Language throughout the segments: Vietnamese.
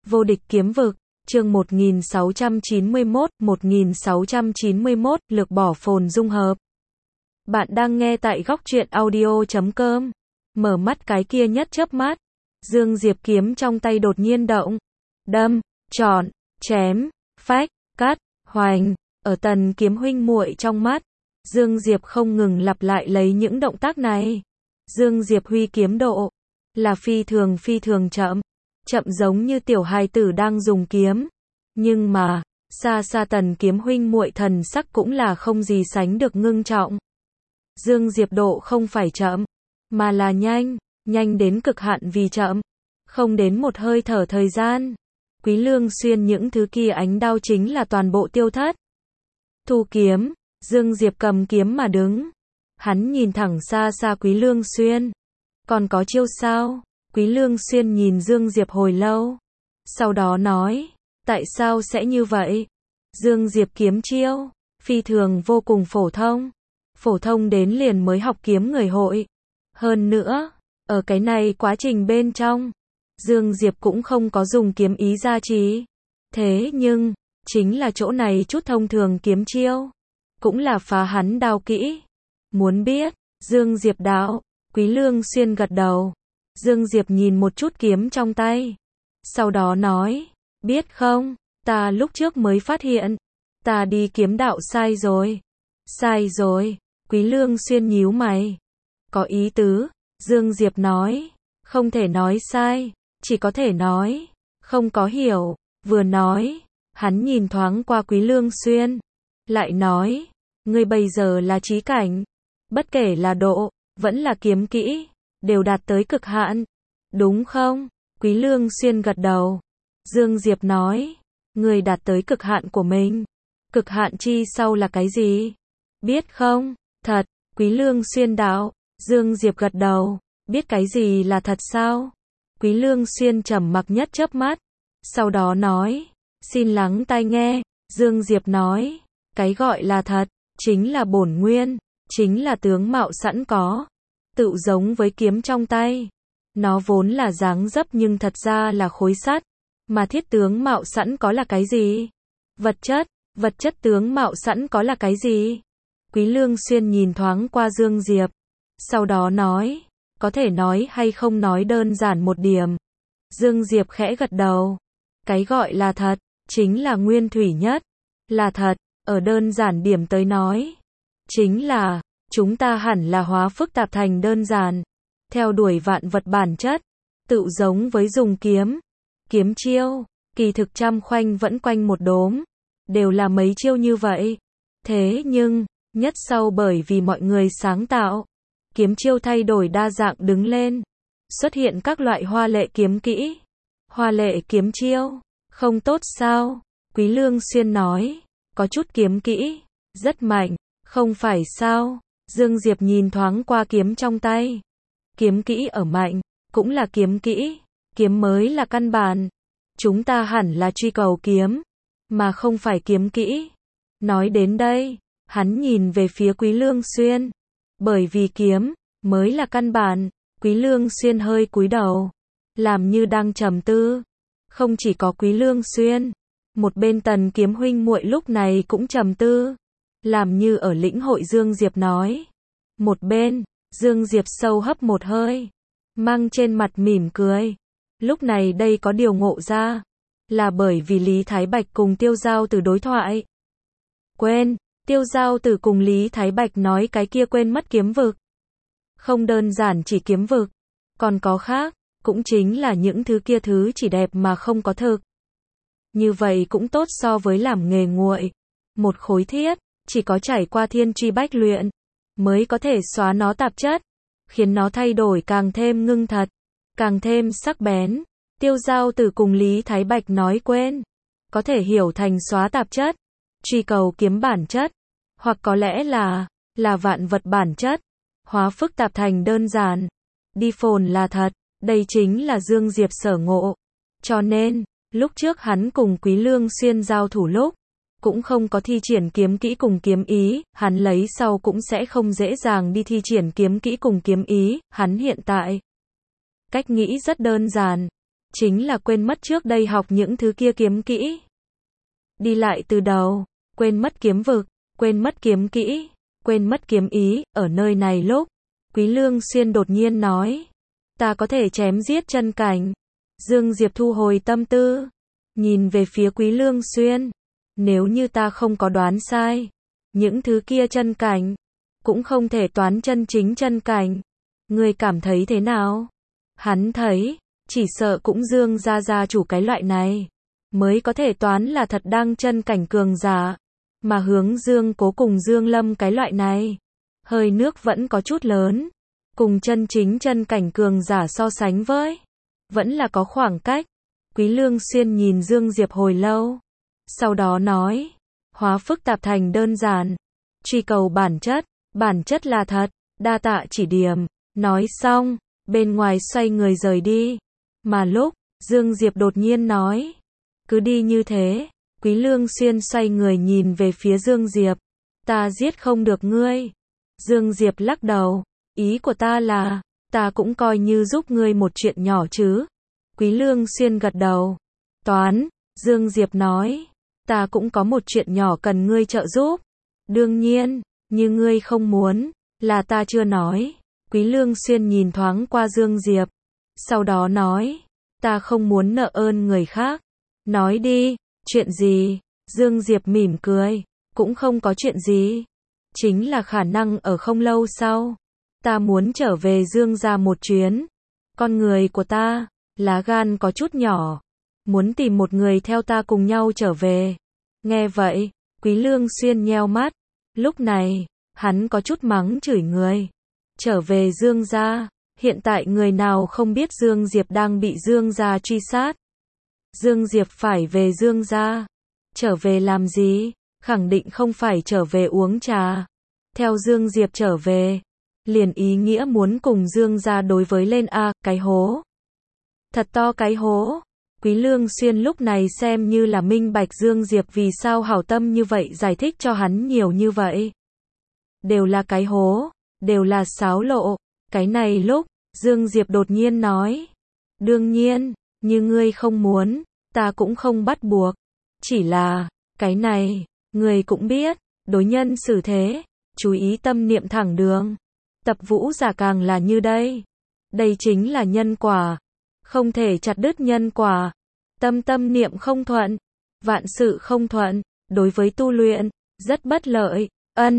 Vô địch kiếm vực, chương 1691, lược bỏ phồn dung hợp. Bạn đang nghe tại góc truyện audio.com. Mở mắt cái kia nhất chớp mắt, Dương Diệp kiếm trong tay đột nhiên động, đâm, chọn, chém, phách, cắt, hoành, ở Tần kiếm huynh muội trong mắt, Dương Diệp không ngừng lặp lại lấy những động tác này. Dương Diệp huy kiếm độ là phi thường chậm, chậm giống như tiểu hài tử đang dùng kiếm. Nhưng mà, xa xa Tần kiếm huynh muội thần sắc cũng là không gì sánh được ngưng trọng. Dương Diệp độ không phải chậm, mà là nhanh, nhanh đến cực hạn vì chậm, không đến một hơi thở thời gian. Quý Lương Xuyên những thứ kia ánh đao chính là toàn bộ tiêu thất. Thu kiếm, Dương Diệp cầm kiếm mà đứng. Hắn nhìn thẳng xa xa Quý Lương Xuyên. Còn có chiêu sao? Quý Lương Xuyên nhìn Dương Diệp hồi lâu. Sau đó nói, tại sao sẽ như vậy? Dương Diệp kiếm chiêu, phi thường vô cùng phổ thông đến liền mới học kiếm người hội. Hơn nữa, ở cái này quá trình bên trong, Dương Diệp cũng không có dùng kiếm ý gia trì. Thế nhưng, chính là chỗ này chút thông thường kiếm chiêu, cũng là phá hắn đao kỹ. Muốn biết, Dương Diệp đạo, Quý Lương Xuyên gật đầu. Dương Diệp nhìn một chút kiếm trong tay. Sau đó nói, biết không, ta lúc trước mới phát hiện, ta đi kiếm đạo sai rồi. Sai rồi, Quý Lương Xuyên nhíu mày. Có ý tứ, Dương Diệp nói, không thể nói sai, chỉ có thể nói, không có hiểu. Vừa nói, hắn nhìn thoáng qua Quý Lương Xuyên, lại nói, ngươi bây giờ là chí cảnh, bất kể là độ, vẫn là kiếm kỹ, đều đạt tới cực hạn, đúng không? Quý Lương Xuyên gật đầu. Dương Diệp nói, ngươi đạt tới cực hạn của mình. Cực hạn chi sau là cái gì? Biết không? Thật, Quý Lương Xuyên đạo. Dương Diệp gật đầu, biết cái gì là thật sao? Quý Lương Xuyên trầm mặc nhất chớp mắt, sau đó nói, xin lắng tai nghe. Dương Diệp nói, cái gọi là thật, chính là bổn nguyên, chính là tướng mạo sẵn có, tự giống với kiếm trong tay. Nó vốn là dáng dấp nhưng thật ra là khối sắt, mà thiết tướng mạo sẵn có là cái gì? Vật chất tướng mạo sẵn có là cái gì? Quý Lương Xuyên nhìn thoáng qua Dương Diệp, sau đó nói, có thể nói hay không nói đơn giản một điểm. Dương Diệp khẽ gật đầu, cái gọi là thật, chính là nguyên thủy nhất, là thật, ở đơn giản điểm tới nói, chính là, chúng ta hẳn là hóa phức tạp thành đơn giản, theo đuổi vạn vật bản chất, tự giống với dùng kiếm. Kiếm chiêu, kỳ thực trăm khoanh vẫn quanh một đốm, đều là mấy chiêu như vậy. Thế nhưng, nhất sau bởi vì mọi người sáng tạo, kiếm chiêu thay đổi đa dạng đứng lên, xuất hiện các loại hoa lệ kiếm kỹ. Hoa lệ kiếm chiêu, không tốt sao? Quý Lương Xuyên nói, có chút kiếm kỹ, rất mạnh, không phải sao? Dương Diệp nhìn thoáng qua kiếm trong tay. Kiếm kỹ ở mạnh, cũng là kiếm kỹ, kiếm mới là căn bản. Chúng ta hẳn là truy cầu kiếm, mà không phải kiếm kỹ. Nói đến đây, hắn nhìn về phía Quý Lương Xuyên. Bởi vì kiếm, mới là căn bản. Quý Lương Xuyên hơi cúi đầu, làm như đang trầm tư. Không chỉ có Quý Lương Xuyên, một bên Tần kiếm huynh muội lúc này cũng trầm tư, làm như ở lĩnh hội Dương Diệp nói. Một bên, Dương Diệp sâu hấp một hơi, mang trên mặt mỉm cười. Lúc này đây có điều ngộ ra, là bởi vì Lý Thái Bạch cùng Tiêu Giao Tử đối thoại. Quên, Tiêu Giao Tử cùng Lý Thái Bạch nói cái kia quên mất kiếm vực. Không đơn giản chỉ kiếm vực, còn có khác, cũng chính là những thứ kia thứ chỉ đẹp mà không có thực. Như vậy cũng tốt so với làm nghề nguội. Một khối thiết, chỉ có trải qua thiên truy bách luyện, mới có thể xóa nó tạp chất, khiến nó thay đổi càng thêm ngưng thật, càng thêm sắc bén. Tiêu Giao Tử cùng Lý Thái Bạch nói quên, có thể hiểu thành xóa tạp chất, truy cầu kiếm bản chất, hoặc có lẽ là vạn vật bản chất, hóa phức tạp thành đơn giản, đi phồn là thật. Đây chính là Dương Diệp sở ngộ. Cho nên, lúc trước hắn cùng Quý Lương Xuyên giao thủ lúc, cũng không có thi triển kiếm kỹ cùng kiếm ý, hắn lấy sau cũng sẽ không dễ dàng đi thi triển kiếm kỹ cùng kiếm ý. Hắn hiện tại, cách nghĩ rất đơn giản, chính là quên mất trước đây học những thứ kia kiếm kỹ. Đi lại từ đầu, quên mất kiếm vực, quên mất kiếm kỹ, quên mất kiếm ý, ở nơi này lúc, Quý Lương Xuyên đột nhiên nói, ta có thể chém giết chân cảnh. Dương Diệp thu hồi tâm tư, nhìn về phía Quý Lương Xuyên, nếu như ta không có đoán sai, những thứ kia chân cảnh, cũng không thể toán chân chính chân cảnh. Ngươi cảm thấy thế nào? Hắn thấy, chỉ sợ cũng Dương gia chủ cái loại này, mới có thể toán là thật đang chân cảnh cường giả, mà hướng Dương Cố cùng Dương Lâm cái loại này, hơi nước vẫn có chút lớn, cùng chân chính chân cảnh cường giả so sánh với, vẫn là có khoảng cách. Quý Lương Xuyên nhìn Dương Diệp hồi lâu, sau đó nói, hóa phức tạp thành đơn giản, truy cầu bản chất là thật, đa tạ chỉ điểm. Nói xong, bên ngoài xoay người rời đi, mà lúc, Dương Diệp đột nhiên nói, cứ đi như thế. Quý Lương Xuyên xoay người nhìn về phía Dương Diệp, ta giết không được ngươi. Dương Diệp lắc đầu, ý của ta là, ta cũng coi như giúp ngươi một chuyện nhỏ chứ. Quý Lương Xuyên gật đầu, toán. Dương Diệp nói, ta cũng có một chuyện nhỏ cần ngươi trợ giúp. Đương nhiên, như ngươi không muốn, là ta chưa nói. Quý Lương Xuyên nhìn thoáng qua Dương Diệp, sau đó nói, ta không muốn nợ ơn người khác. Nói đi, chuyện gì? Dương Diệp mỉm cười, cũng không có chuyện gì. Chính là khả năng ở không lâu sau, ta muốn trở về Dương gia một chuyến. Con người của ta, lá gan có chút nhỏ, muốn tìm một người theo ta cùng nhau trở về. Nghe vậy, Quý Lương Xuyên nheo mắt, lúc này, hắn có chút mắng chửi người. Trở về Dương gia, hiện tại người nào không biết Dương Diệp đang bị Dương gia truy sát. Dương Diệp phải về Dương gia, trở về làm gì? Khẳng định không phải trở về uống trà. Theo Dương Diệp trở về, liền ý nghĩa muốn cùng Dương gia đối với lên cái hố. Thật to cái hố. Quý Lương Xuyên lúc này xem như là minh bạch Dương Diệp vì sao hảo tâm như vậy giải thích cho hắn nhiều như vậy. Đều là cái hố, đều là xáo lộ. Cái này lúc, Dương Diệp đột nhiên nói, đương nhiên, như ngươi không muốn, ta cũng không bắt buộc. Chỉ là, cái này, ngươi cũng biết, đối nhân xử thế, chú ý tâm niệm thẳng đường. Tập vũ giả càng là như đây. Đây chính là nhân quả. Không thể chặt đứt nhân quả. Tâm niệm không thuận, vạn sự không thuận, đối với tu luyện, rất bất lợi.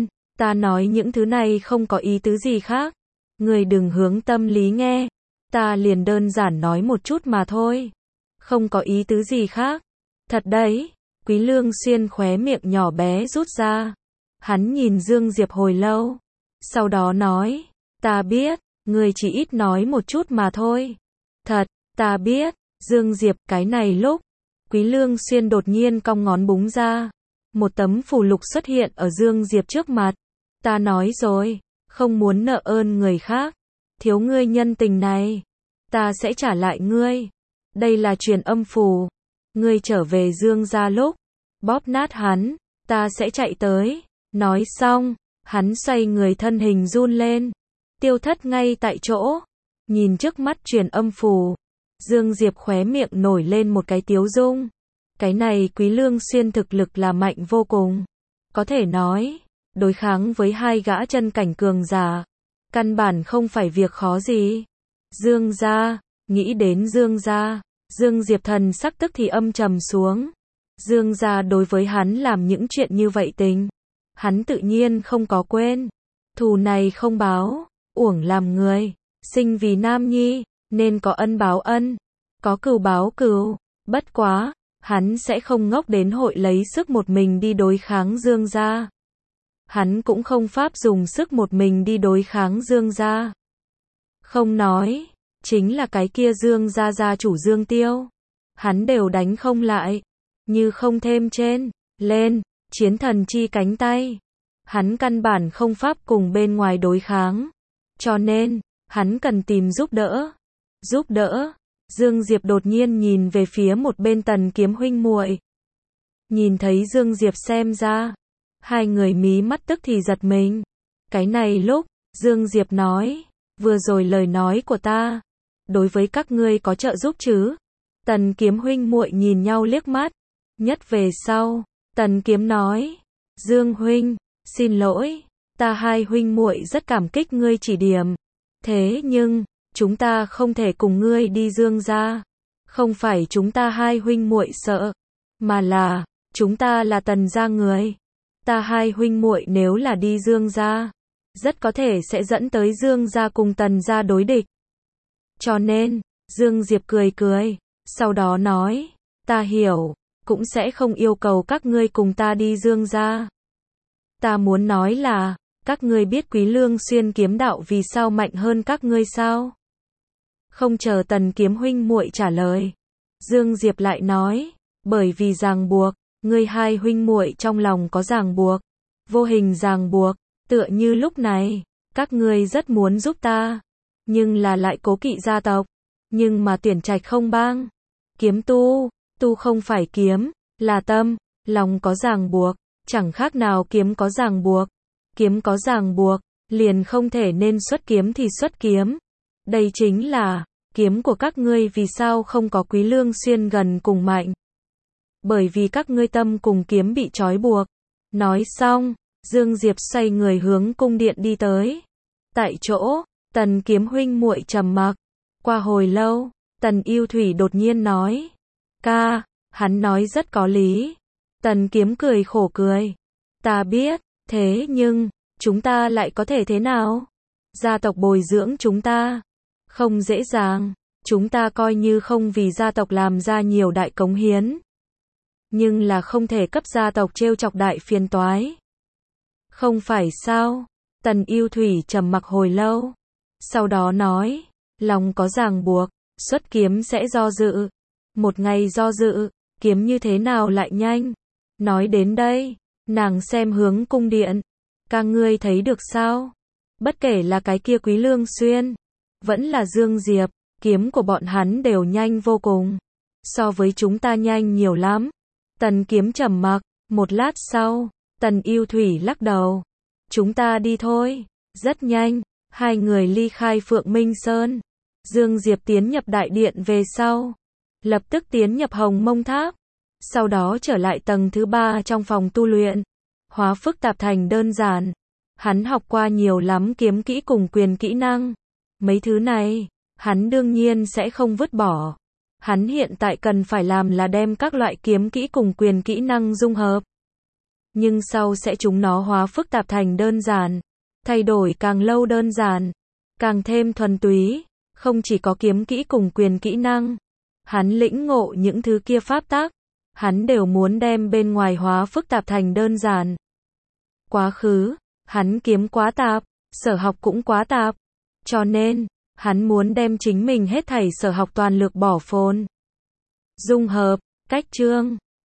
Ta nói những thứ này không có ý tứ gì khác. Người đừng hướng tâm lý nghe. Ta liền đơn giản nói một chút mà thôi. Không có ý tứ gì khác. Thật đấy. Quý Lương Xuyên khóe miệng nhỏ bé rút ra. Hắn nhìn Dương Diệp hồi lâu. Sau đó nói, ta biết, người chỉ ít nói một chút mà thôi. Thật, ta biết. Dương Diệp cái này lúc, Quý Lương Xuyên đột nhiên cong ngón búng ra. Một tấm phù lục xuất hiện ở Dương Diệp trước mặt. Ta nói rồi, không muốn nợ ơn người khác. Thiếu ngươi nhân tình này, ta sẽ trả lại ngươi. Đây là truyền âm phù. Ngươi trở về Dương gia lúc, bóp nát hắn, ta sẽ chạy tới. Nói xong, hắn xoay người thân hình run lên, tiêu thất ngay tại chỗ. Nhìn trước mắt truyền âm phù, Dương Diệp khóe miệng nổi lên một cái tiếu dung. Cái này Quý Lương Xuyên thực lực là mạnh vô cùng. Có thể nói, đối kháng với hai gã chân cảnh cường giả, căn bản không phải việc khó gì. Dương gia, nghĩ đến Dương gia, Dương Diệp thần sắc tức thì âm trầm xuống. Dương gia đối với hắn làm những chuyện như vậy tình, hắn tự nhiên không có quên. Thù này không báo, uổng làm người, sinh vì nam nhi, nên có ân báo ân, có cừu báo cừu. Bất quá, hắn sẽ không ngốc đến hội lấy sức một mình đi đối kháng Dương gia. Hắn cũng không pháp dùng sức một mình đi đối kháng Dương gia. Không nói, chính là cái kia Dương gia gia chủ Dương Tiêu, hắn đều đánh không lại, như không thêm trên, lên, chiến thần chi cánh tay. Hắn căn bản không pháp cùng bên ngoài đối kháng, cho nên, hắn cần tìm giúp đỡ. Giúp đỡ. Dương Diệp đột nhiên nhìn về phía một bên Tần Kiếm huynh muội. Nhìn thấy Dương Diệp xem ra, hai người mí mắt tức thì giật mình. Cái này lúc, Dương Diệp nói, vừa rồi lời nói của ta, đối với các ngươi có trợ giúp chứ? Tần Kiếm huynh muội nhìn nhau liếc mắt. Nhất về sau, Tần Kiếm nói, Dương huynh, xin lỗi, ta hai huynh muội rất cảm kích ngươi chỉ điểm. Thế nhưng, chúng ta không thể cùng ngươi đi Dương gia. Không phải chúng ta hai huynh muội sợ, mà là, chúng ta là Tần gia người. Ta hai huynh muội nếu là đi Dương gia, rất có thể sẽ dẫn tới Dương gia cùng Tần gia đối địch. Cho nên, Dương Diệp cười cười, sau đó nói, ta hiểu, cũng sẽ không yêu cầu các ngươi cùng ta đi Dương gia. Ta muốn nói là, các ngươi biết Quý Lương Xuyên kiếm đạo vì sao mạnh hơn các ngươi sao? Không chờ Tần Kiếm huynh muội trả lời, Dương Diệp lại nói, bởi vì ràng buộc, ngươi hai huynh muội trong lòng có ràng buộc, vô hình ràng buộc, tựa như lúc này, các ngươi rất muốn giúp ta, nhưng là lại cố kỵ gia tộc, nhưng mà Tuyển Trạch không bang. Kiếm tu không phải kiếm, là tâm, lòng có ràng buộc, chẳng khác nào kiếm có ràng buộc. Kiếm có ràng buộc, liền không thể nên xuất kiếm thì xuất kiếm. Đây chính là, kiếm của các ngươi vì sao không có Quý Lương Xuyên gần cùng mạnh. Bởi vì các ngươi tâm cùng kiếm bị trói buộc. Nói xong, Dương Diệp xoay người hướng cung điện đi tới. Tại chỗ, Tần Kiếm huynh muội trầm mặc. Qua hồi lâu, Tần Yêu Thủy đột nhiên nói, ca, hắn nói rất có lý. Tần Kiếm cười khổ cười, ta biết, thế nhưng, chúng ta lại có thể thế nào? Gia tộc bồi dưỡng chúng ta, không dễ dàng, chúng ta coi như không vì gia tộc làm ra nhiều đại cống hiến. Nhưng là không thể cấp gia tộc trêu chọc đại phiền toái. Không phải sao? Tần Yêu Thủy trầm mặc hồi lâu, sau đó nói, lòng có ràng buộc, xuất kiếm sẽ do dự. Một ngày do dự, kiếm như thế nào lại nhanh? Nói đến đây, nàng xem hướng cung điện. Các ngươi thấy được sao? Bất kể là cái kia Quý Lương Xuyên, vẫn là Dương Diệp, kiếm của bọn hắn đều nhanh vô cùng. So với chúng ta nhanh nhiều lắm. Tần Kiếm trầm mặc, một lát sau, Tần Yêu Thủy lắc đầu. Chúng ta đi thôi. Rất nhanh, hai người ly khai Phượng Minh Sơn. Dương Diệp tiến nhập đại điện về sau, lập tức tiến nhập Hồng Mông Tháp. Sau đó trở lại tầng thứ 3 trong phòng tu luyện. Hóa phức tạp thành đơn giản. Hắn học qua nhiều lắm kiếm kỹ cùng quyền kỹ năng. Mấy thứ này, hắn đương nhiên sẽ không vứt bỏ. Hắn hiện tại cần phải làm là đem các loại kiếm kỹ cùng quyền kỹ năng dung hợp. Nhưng sau sẽ chúng nó hóa phức tạp thành đơn giản. Thay đổi càng lâu đơn giản, càng thêm thuần túy. Không chỉ có kiếm kỹ cùng quyền kỹ năng. Hắn lĩnh ngộ những thứ kia pháp tắc. Hắn đều muốn đem bên ngoài hóa phức tạp thành đơn giản. Quá khứ, hắn kiếm quá tạp, sở học cũng quá tạp. Cho nên, hắn muốn đem chính mình hết thảy sở học toàn lực bỏ phồn. Dung hợp, cách chương.